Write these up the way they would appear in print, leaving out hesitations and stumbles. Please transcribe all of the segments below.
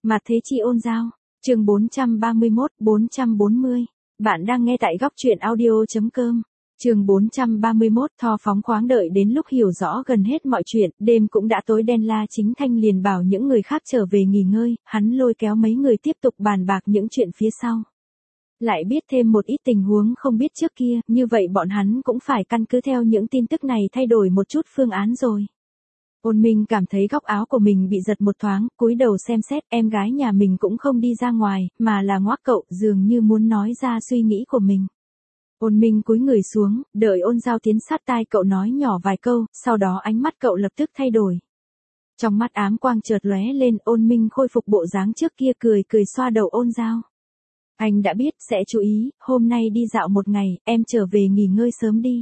Mà thế chi ôn giao. Chương 431-440. Bạn đang nghe tại góc truyện audio.com. Chương 431. Tho phóng khoáng đợi đến lúc hiểu rõ gần hết mọi chuyện, đêm cũng đã tối đen. La Chính Thanh liền bảo những người khác trở về nghỉ ngơi, hắn lôi kéo mấy người tiếp tục bàn bạc những chuyện phía sau. Lại biết thêm một ít tình huống không biết trước kia, như vậy bọn hắn cũng phải căn cứ theo những tin tức này thay đổi một chút phương án rồi. Ôn Minh cảm thấy góc áo của mình bị giật một thoáng, cúi đầu xem xét, em gái nhà mình cũng không đi ra ngoài, mà là ngoác cậu, dường như muốn nói ra suy nghĩ của mình. Ôn Minh cúi người xuống, đợi Ôn Giao tiến sát tai cậu nói nhỏ vài câu, sau đó ánh mắt cậu lập tức thay đổi. Trong mắt ám quang chợt lóe lên, Ôn Minh khôi phục bộ dáng trước kia, cười cười xoa đầu Ôn Giao. Anh đã biết, sẽ chú ý, hôm nay đi dạo một ngày, em trở về nghỉ ngơi sớm đi.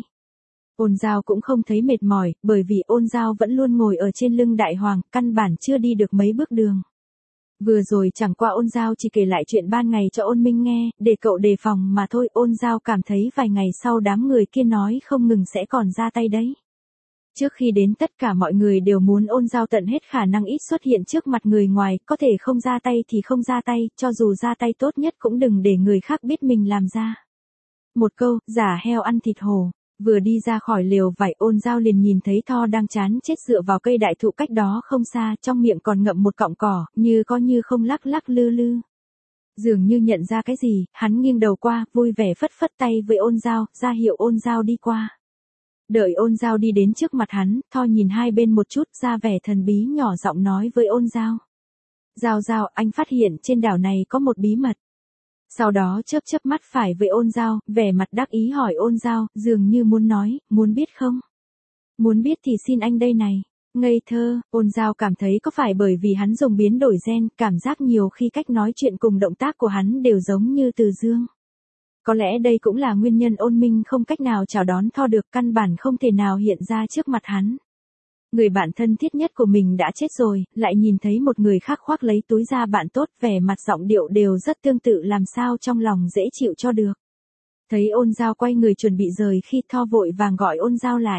Ôn Giao cũng không thấy mệt mỏi, bởi vì Ôn Giao vẫn luôn ngồi ở trên lưng Đại Hoàng, căn bản chưa đi được mấy bước đường. Vừa rồi chẳng qua Ôn Giao chỉ kể lại chuyện ban ngày cho Ôn Minh nghe, để cậu đề phòng mà thôi. Ôn Giao cảm thấy vài ngày sau đám người kia nói không ngừng sẽ còn ra tay đấy. Trước khi đến tất cả mọi người đều muốn Ôn Giao tận hết khả năng ít xuất hiện trước mặt người ngoài, có thể không ra tay thì không ra tay, cho dù ra tay tốt nhất cũng đừng để người khác biết mình làm ra. Một câu, giả heo ăn thịt hổ. Vừa đi ra khỏi lều vải, Ôn Giao liền nhìn thấy Tho đang chán chết dựa vào cây đại thụ cách đó không xa, trong miệng còn ngậm một cọng cỏ, như có như không lắc lắc lư lư. Dường như nhận ra cái gì, hắn nghiêng đầu qua, vui vẻ phất phất tay với Ôn Giao, ra hiệu Ôn Giao đi qua. Đợi Ôn Giao đi đến trước mặt hắn, Tho nhìn hai bên một chút, ra vẻ thần bí nhỏ giọng nói với Ôn Giao. Giao Giao, anh phát hiện trên đảo này có một bí mật. Sau đó chớp chớp mắt phải với Ôn Giao, vẻ mặt đắc ý hỏi Ôn Giao, dường như muốn nói, muốn biết không? Muốn biết thì xin anh đây này. Ngây thơ, Ôn Giao cảm thấy có phải bởi vì hắn dùng biến đổi gen, cảm giác nhiều khi cách nói chuyện cùng động tác của hắn đều giống như Từ Dương. Có lẽ đây cũng là nguyên nhân Ôn Minh không cách nào chào đón Tho được, căn bản không thể nào hiện ra trước mặt hắn. Người bạn thân thiết nhất của mình đã chết rồi, lại nhìn thấy một người khác khoác lấy túi da bạn tốt, vẻ mặt giọng điệu đều rất tương tự, làm sao trong lòng dễ chịu cho được. Thấy Ôn Giao quay người chuẩn bị rời khi Tho vội vàng gọi Ôn Giao lại.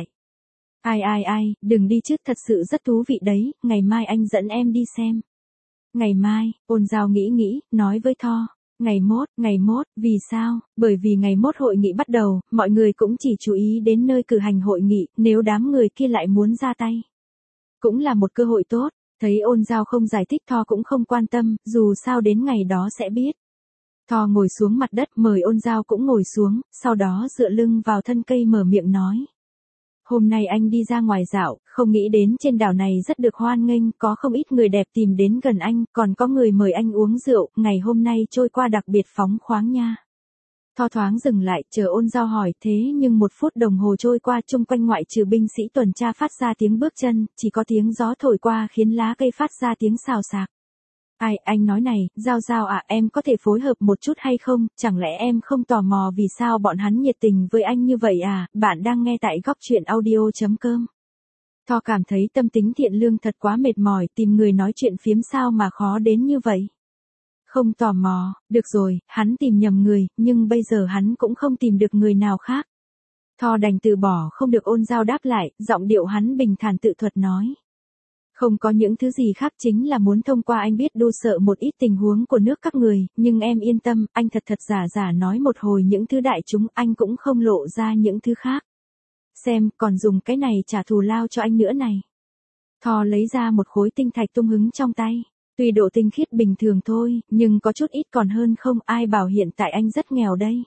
Ai, đừng đi chứ, thật sự rất thú vị đấy, ngày mai anh dẫn em đi xem. Ngày mai, Ôn Giao nghĩ, nói với Tho. Ngày mốt, vì sao? Bởi vì ngày mốt hội nghị bắt đầu, mọi người cũng chỉ chú ý đến nơi cử hành hội nghị, nếu đám người kia lại muốn ra tay. Cũng là một cơ hội tốt, thấy Ôn Giao không giải thích, Tho cũng không quan tâm, dù sao đến ngày đó sẽ biết. Tho ngồi xuống mặt đất, mời Ôn Giao cũng ngồi xuống, sau đó dựa lưng vào thân cây mở miệng nói. Hôm nay anh đi ra ngoài dạo, không nghĩ đến trên đảo này rất được hoan nghênh, có không ít người đẹp tìm đến gần anh, còn có người mời anh uống rượu, ngày hôm nay trôi qua đặc biệt phóng khoáng nha. Tho thoáng dừng lại, chờ Ôn Giao hỏi, thế nhưng 1 phút đồng hồ trôi qua, chung quanh ngoại trừ binh sĩ tuần tra phát ra tiếng bước chân, chỉ có tiếng gió thổi qua khiến lá cây phát ra tiếng xào xạc. Ai, anh nói này, Giao à, em có thể phối hợp một chút hay không, chẳng lẽ em không tò mò vì sao bọn hắn nhiệt tình với anh như vậy à? Bạn đang nghe tại góc truyện audio.com. Tho cảm thấy tâm tính thiện lương thật quá mệt mỏi, tìm người nói chuyện phiếm sao mà khó đến như vậy. Không tò mò, được rồi, hắn tìm nhầm người, nhưng bây giờ hắn cũng không tìm được người nào khác. Tho đành từ bỏ, không được Ôn Giao đáp lại, giọng điệu hắn bình thản tự thuật nói. Không có những thứ gì khác, chính là muốn thông qua anh biết đô sợ một ít tình huống của nước các người, nhưng em yên tâm, anh thật giả nói một hồi những thứ đại chúng, anh cũng không lộ ra những thứ khác. Xem, còn dùng cái này trả thù lao cho anh nữa này. Tho lấy ra một khối tinh thạch tung hứng trong tay. Tuy độ tinh khiết bình thường thôi, nhưng có chút ít còn hơn không, ai bảo hiện tại anh rất nghèo đây.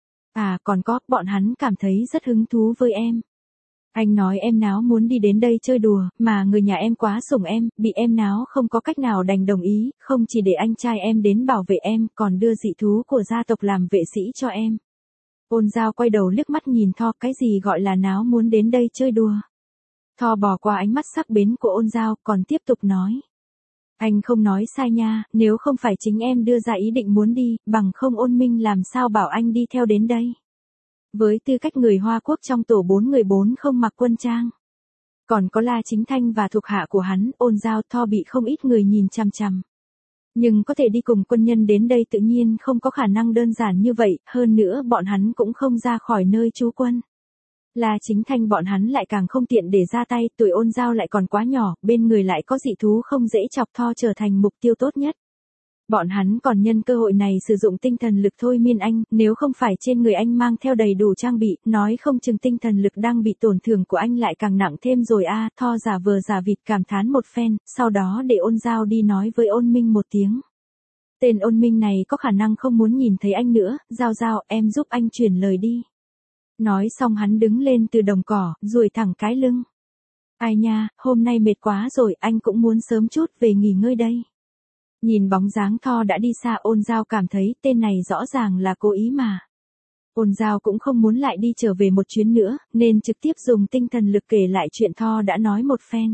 À còn có, bọn hắn cảm thấy rất hứng thú với em. Anh nói em Náo muốn đi đến đây chơi đùa, mà người nhà em quá sủng em, bị em Náo không có cách nào đành đồng ý, không chỉ để anh trai em đến bảo vệ em, còn đưa dị thú của gia tộc làm vệ sĩ cho em. Ôn Giao quay đầu liếc mắt nhìn Tho, cái gì gọi là Náo muốn đến đây chơi đùa. Tho bỏ qua ánh mắt sắc bén của Ôn Giao, còn tiếp tục nói. Anh không nói sai nha, nếu không phải chính em đưa ra ý định muốn đi, bằng không Ôn Minh làm sao bảo anh đi theo đến đây. Với tư cách người Hoa Quốc trong tổ 4 người 4 không mặc quân trang. Còn có La Chính Thanh và thuộc hạ của hắn, Ôn Giao, Tho bị không ít người nhìn chằm chằm. Nhưng có thể đi cùng quân nhân đến đây tự nhiên không có khả năng đơn giản như vậy, hơn nữa bọn hắn cũng không ra khỏi nơi trú quân. La Chính Thanh bọn hắn lại càng không tiện để ra tay, tuổi Ôn Giao lại còn quá nhỏ, bên người lại có dị thú không dễ chọc, Tho trở thành mục tiêu tốt nhất. Bọn hắn còn nhân cơ hội này sử dụng tinh thần lực thôi miên anh, nếu không phải trên người anh mang theo đầy đủ trang bị, nói không chừng tinh thần lực đang bị tổn thương của anh lại càng nặng thêm rồi a. Tho giả vờ giả vịt cảm thán một phen, sau đó để Ôn Giao đi nói với Ôn Minh một tiếng. Tên Ôn Minh này có khả năng không muốn nhìn thấy anh nữa, Giao Giao, em giúp anh chuyển lời đi. Nói xong hắn đứng lên từ đồng cỏ, duỗi thẳng cái lưng. Ai nha, hôm nay mệt quá rồi, anh cũng muốn sớm chút về nghỉ ngơi đây. Nhìn bóng dáng Tho đã đi xa, Ôn Giao cảm thấy tên này rõ ràng là cố ý mà. Ôn Giao cũng không muốn lại đi trở về một chuyến nữa, nên trực tiếp dùng tinh thần lực kể lại chuyện Tho đã nói một phen.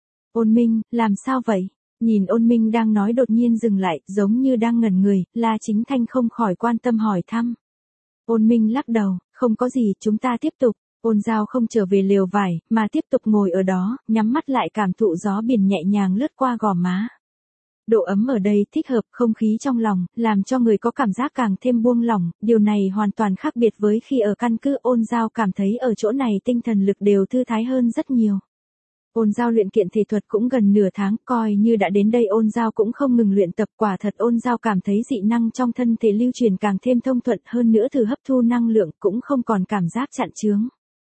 Ôn Minh, làm sao vậy? Nhìn Ôn Minh đang nói đột nhiên dừng lại, giống như đang ngẩn người, La Chính Thanh không khỏi quan tâm hỏi thăm. Ôn Minh lắc đầu, không có gì, chúng ta tiếp tục. Ôn Giao không trở về lều vải, mà tiếp tục ngồi ở đó, nhắm mắt lại cảm thụ gió biển nhẹ nhàng lướt qua gò má. Độ ấm ở đây thích hợp, không khí trong lòng, làm cho người có cảm giác càng thêm buông lỏng, điều này hoàn toàn khác biệt với khi ở căn cứ. Ôn Giao cảm thấy ở chỗ này tinh thần lực đều thư thái hơn rất nhiều. Ôn Giao luyện kiện thể thuật cũng gần nửa tháng, coi như đã đến đây Ôn Giao cũng không ngừng luyện tập. Quả thật Ôn Giao cảm thấy dị năng trong thân thể lưu truyền càng thêm thông thuận hơn nữa, thử hấp thu năng lượng cũng không còn cảm giác chặn chướng.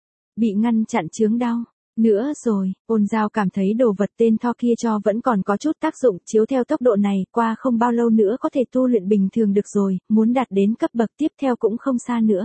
Bị ngăn chặn chướng đau. Nữa rồi, Ôn Giao cảm thấy đồ vật tên Tho kia cho vẫn còn có chút tác dụng, chiếu theo tốc độ này, qua không bao lâu nữa có thể tu luyện bình thường được rồi, muốn đạt đến cấp bậc tiếp theo cũng không xa nữa.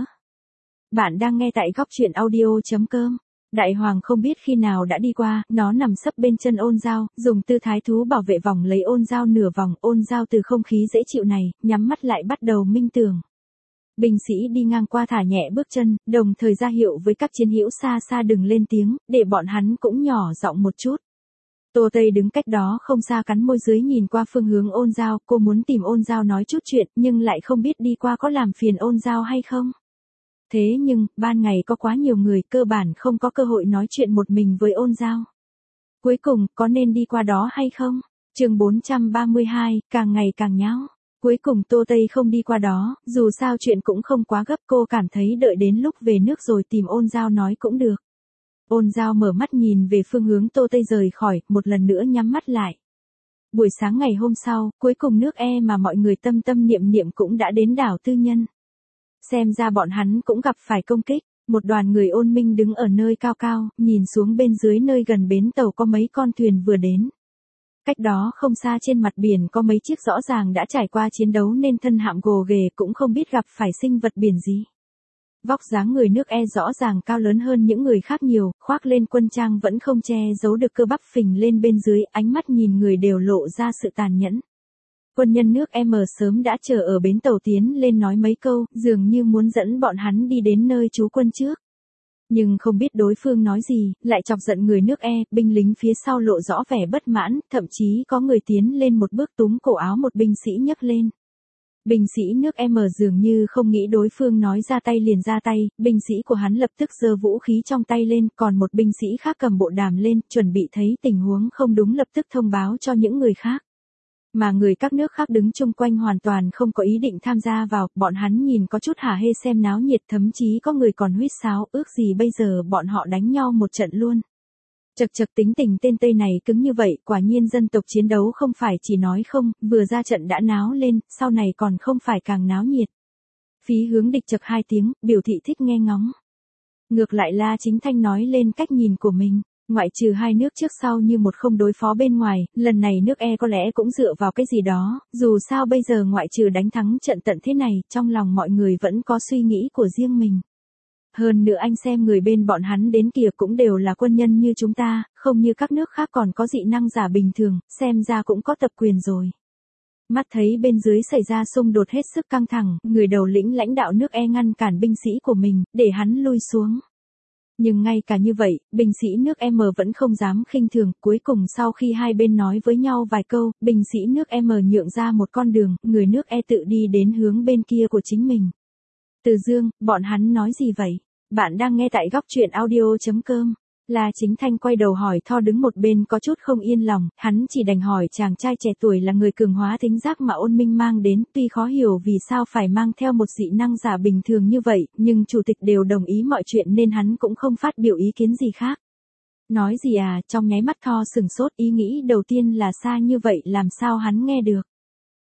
Bạn đang nghe tại góc truyện audio.com. Đại Hoàng không biết khi nào đã đi qua, nó nằm sấp bên chân Ôn Giao, dùng tư thái thú bảo vệ vòng lấy Ôn Giao nửa vòng. Ôn Giao từ không khí dễ chịu này, nhắm mắt lại bắt đầu minh tưởng. Binh sĩ đi ngang qua thả nhẹ bước chân, đồng thời ra hiệu với các chiến hữu xa xa đừng lên tiếng, để bọn hắn cũng nhỏ giọng một chút. Tô Tây đứng cách đó không xa cắn môi dưới nhìn qua phương hướng Ôn Giao, cô muốn tìm Ôn Giao nói chút chuyện nhưng lại không biết đi qua có làm phiền Ôn Giao hay không. Thế nhưng, ban ngày có quá nhiều người, cơ bản không có cơ hội nói chuyện một mình với Ôn Giao. Cuối cùng, có nên đi qua đó hay không? Chương 432, càng ngày càng nháo. Cuối cùng Tô Tây không đi qua đó, dù sao chuyện cũng không quá gấp, cô cảm thấy đợi đến lúc về nước rồi tìm Ôn Giao nói cũng được. Ôn Giao mở mắt nhìn về phương hướng Tô Tây rời khỏi, một lần nữa nhắm mắt lại. Buổi sáng ngày hôm sau, cuối cùng nước E mà mọi người tâm tâm niệm niệm cũng đã đến đảo Tư Nhân. Xem ra bọn hắn cũng gặp phải công kích, một đoàn người Ôn Minh đứng ở nơi cao cao, nhìn xuống bên dưới nơi gần bến tàu có mấy con thuyền vừa đến. Cách đó không xa trên mặt biển có mấy chiếc rõ ràng đã trải qua chiến đấu nên thân hạm gồ ghề, cũng không biết gặp phải sinh vật biển gì. Vóc dáng người nước E rõ ràng cao lớn hơn những người khác nhiều, khoác lên quân trang vẫn không che giấu được cơ bắp phình lên bên dưới, ánh mắt nhìn người đều lộ ra sự tàn nhẫn. Quân nhân nước M sớm đã chờ ở bến tàu tiến lên nói mấy câu, dường như muốn dẫn bọn hắn đi đến nơi trú quân trước. Nhưng không biết đối phương nói gì, lại chọc giận người nước E, binh lính phía sau lộ rõ vẻ bất mãn, thậm chí có người tiến lên một bước túm cổ áo một binh sĩ nhấc lên. Binh sĩ nước M dường như không nghĩ đối phương nói ra tay liền ra tay, binh sĩ của hắn lập tức giơ vũ khí trong tay lên, còn một binh sĩ khác cầm bộ đàm lên, chuẩn bị thấy tình huống không đúng lập tức thông báo cho những người khác. Mà người các nước khác đứng chung quanh hoàn toàn không có ý định tham gia vào, bọn hắn nhìn có chút hả hê xem náo nhiệt, thậm chí có người còn huýt sáo, ước gì bây giờ bọn họ đánh nhau một trận luôn. Chật chật, tính tình tên Tây này cứng như vậy, quả nhiên dân tộc chiến đấu không phải chỉ nói không, vừa ra trận đã náo lên, sau này còn không phải càng náo nhiệt. Phí Hướng Địch chật hai tiếng, biểu thị thích nghe ngóng. Ngược lại La Chính Thanh nói lên cách nhìn của mình. Ngoại trừ hai nước trước sau như một không đối phó bên ngoài, lần này nước E có lẽ cũng dựa vào cái gì đó, dù sao bây giờ ngoại trừ đánh thắng trận tận thế này, trong lòng mọi người vẫn có suy nghĩ của riêng mình. Hơn nữa anh xem người bên bọn hắn đến kìa cũng đều là quân nhân như chúng ta, không như các nước khác còn có dị năng giả bình thường, xem ra cũng có tập quyền rồi. Mắt thấy bên dưới xảy ra xung đột hết sức căng thẳng, người đầu lĩnh lãnh đạo nước E ngăn cản binh sĩ của mình, để hắn lui xuống. Nhưng ngay cả như vậy, binh sĩ nước M vẫn không dám khinh thường, cuối cùng sau khi hai bên nói với nhau vài câu, binh sĩ nước M nhượng ra một con đường, người nước E tự đi đến hướng bên kia của chính mình. Từ Dương, bọn hắn nói gì vậy? Bạn đang nghe tại góc truyện audio.com. La Chính Thanh quay đầu hỏi Tho đứng một bên có chút không yên lòng, hắn chỉ đành hỏi chàng trai trẻ tuổi là người cường hóa thính giác mà Ôn Minh mang đến, tuy khó hiểu vì sao phải mang theo một dị năng giả bình thường như vậy, nhưng chủ tịch đều đồng ý mọi chuyện nên hắn cũng không phát biểu ý kiến gì khác. Nói gì à, trong nháy mắt Tho sừng sốt, ý nghĩ đầu tiên là xa như vậy làm sao hắn nghe được.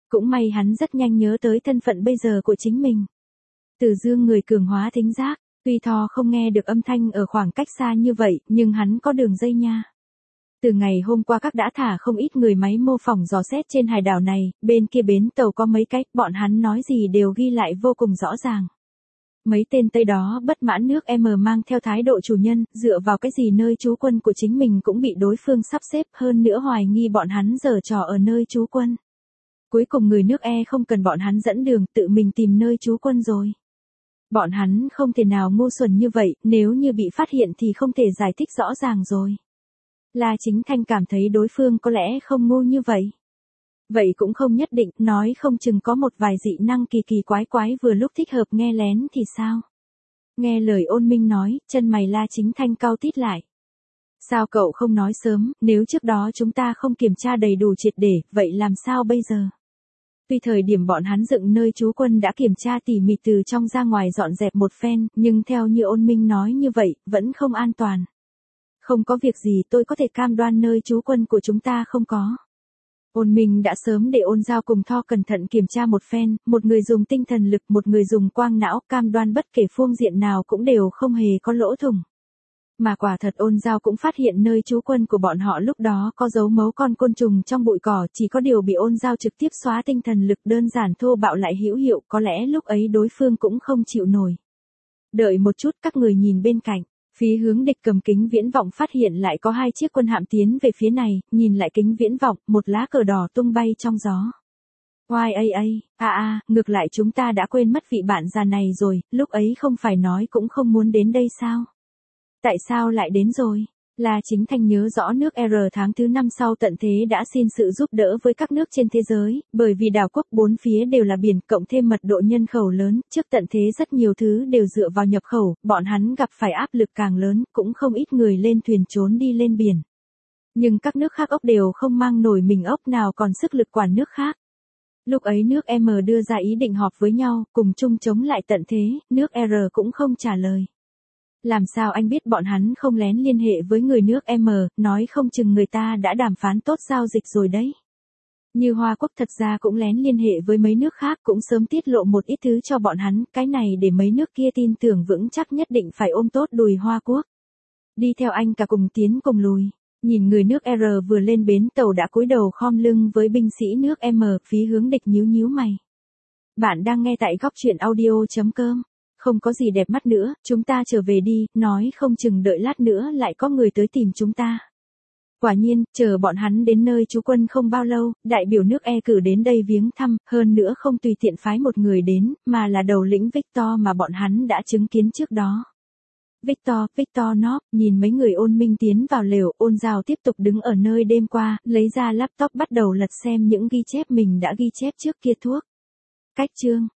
Cũng may hắn rất nhanh nhớ tới thân phận bây giờ của chính mình. Từ Dương người cường hóa thính giác, tuy Thor không nghe được âm thanh ở khoảng cách xa như vậy, nhưng hắn có đường dây nha. Từ ngày hôm qua các đã thả không ít người máy mô phỏng dò xét trên hải đảo này, bên kia bến tàu có mấy cách, bọn hắn nói gì đều ghi lại vô cùng rõ ràng. Mấy tên Tây đó bất mãn nước M mang theo thái độ chủ nhân, dựa vào cái gì nơi trú quân của chính mình cũng bị đối phương sắp xếp, hơn nữa hoài nghi bọn hắn giở trò ở nơi trú quân. Cuối cùng người nước E không cần bọn hắn dẫn đường, tự mình tìm nơi trú quân rồi. Bọn hắn không thể nào ngu xuẩn như vậy, nếu như bị phát hiện thì không thể giải thích rõ ràng rồi. La Chính Thanh cảm thấy đối phương có lẽ không ngu như vậy. Vậy cũng không nhất định, nói không chừng có một vài dị năng kỳ kỳ quái quái vừa lúc thích hợp nghe lén thì sao? Nghe lời Ôn Minh nói, chân mày La Chính Thanh cau tít lại. Sao cậu không nói sớm, nếu trước đó chúng ta không kiểm tra đầy đủ triệt để, vậy làm sao bây giờ? Tuy thời điểm bọn hắn dựng nơi trú quân đã kiểm tra tỉ mỉ từ trong ra ngoài dọn dẹp một phen, nhưng theo như Ôn Minh nói như vậy, vẫn không an toàn. Không có việc gì, tôi có thể cam đoan nơi trú quân của chúng ta không có. Ôn Minh đã sớm để Ôn Giao cùng Thor cẩn thận kiểm tra một phen, một người dùng tinh thần lực, một người dùng quang não, cam đoan bất kể phương diện nào cũng đều không hề có lỗ thủng. Mà quả thật Ôn Giao cũng phát hiện nơi trú quân của bọn họ lúc đó có dấu mấu con côn trùng trong bụi cỏ, chỉ có điều bị Ôn Giao trực tiếp xóa tinh thần lực đơn giản thô bạo lại hữu hiệu, có lẽ lúc ấy đối phương cũng không chịu nổi. Đợi một chút, các người nhìn bên cạnh. Phía hướng địch cầm kính viễn vọng phát hiện lại có 2 chiếc quân hạm tiến về phía này, nhìn lại kính viễn vọng, một lá cờ đỏ tung bay trong gió. Ngược lại chúng ta đã quên mất vị bạn già này rồi, lúc ấy không phải nói cũng không muốn đến đây sao? Tại sao lại đến rồi? La Chính Thanh nhớ rõ nước R tháng thứ 5 sau tận thế đã xin sự giúp đỡ với các nước trên thế giới, bởi vì đảo quốc bốn phía đều là biển, cộng thêm mật độ nhân khẩu lớn, trước tận thế rất nhiều thứ đều dựa vào nhập khẩu, bọn hắn gặp phải áp lực càng lớn, cũng không ít người lên thuyền trốn đi lên biển. Nhưng các nước khác ốc đều không mang nổi mình ốc nào còn sức lực quản nước khác. Lúc ấy nước M đưa ra ý định họp với nhau, cùng chung chống lại tận thế, nước R cũng không trả lời. Làm sao anh biết bọn hắn không lén liên hệ với người nước M, nói không chừng người ta đã đàm phán tốt giao dịch rồi đấy. Như Hoa Quốc thật ra cũng lén liên hệ với mấy nước khác, cũng sớm tiết lộ một ít thứ cho bọn hắn, cái này để mấy nước kia tin tưởng vững chắc nhất định phải ôm tốt đùi Hoa Quốc. Đi theo anh cả cùng tiến cùng lùi. Nhìn người nước R vừa lên bến tàu đã cúi đầu khom lưng với binh sĩ nước M, Phí Hướng Địch nhíu nhíu mày. Bạn đang nghe tại góc truyện audio.com. Không có gì đẹp mắt nữa, chúng ta trở về đi, nói không chừng đợi lát nữa lại có người tới tìm chúng ta. Quả nhiên, chờ bọn hắn đến nơi trú quân không bao lâu, đại biểu nước E cử đến đây viếng thăm, hơn nữa không tùy tiện phái một người đến, mà là đầu lĩnh Victor mà bọn hắn đã chứng kiến trước đó. Victor Nob, nhìn mấy người Ôn Minh tiến vào lều, Ôn Giao tiếp tục đứng ở nơi đêm qua, lấy ra laptop bắt đầu lật xem những ghi chép mình đã ghi chép trước kia thuốc. Cách chương.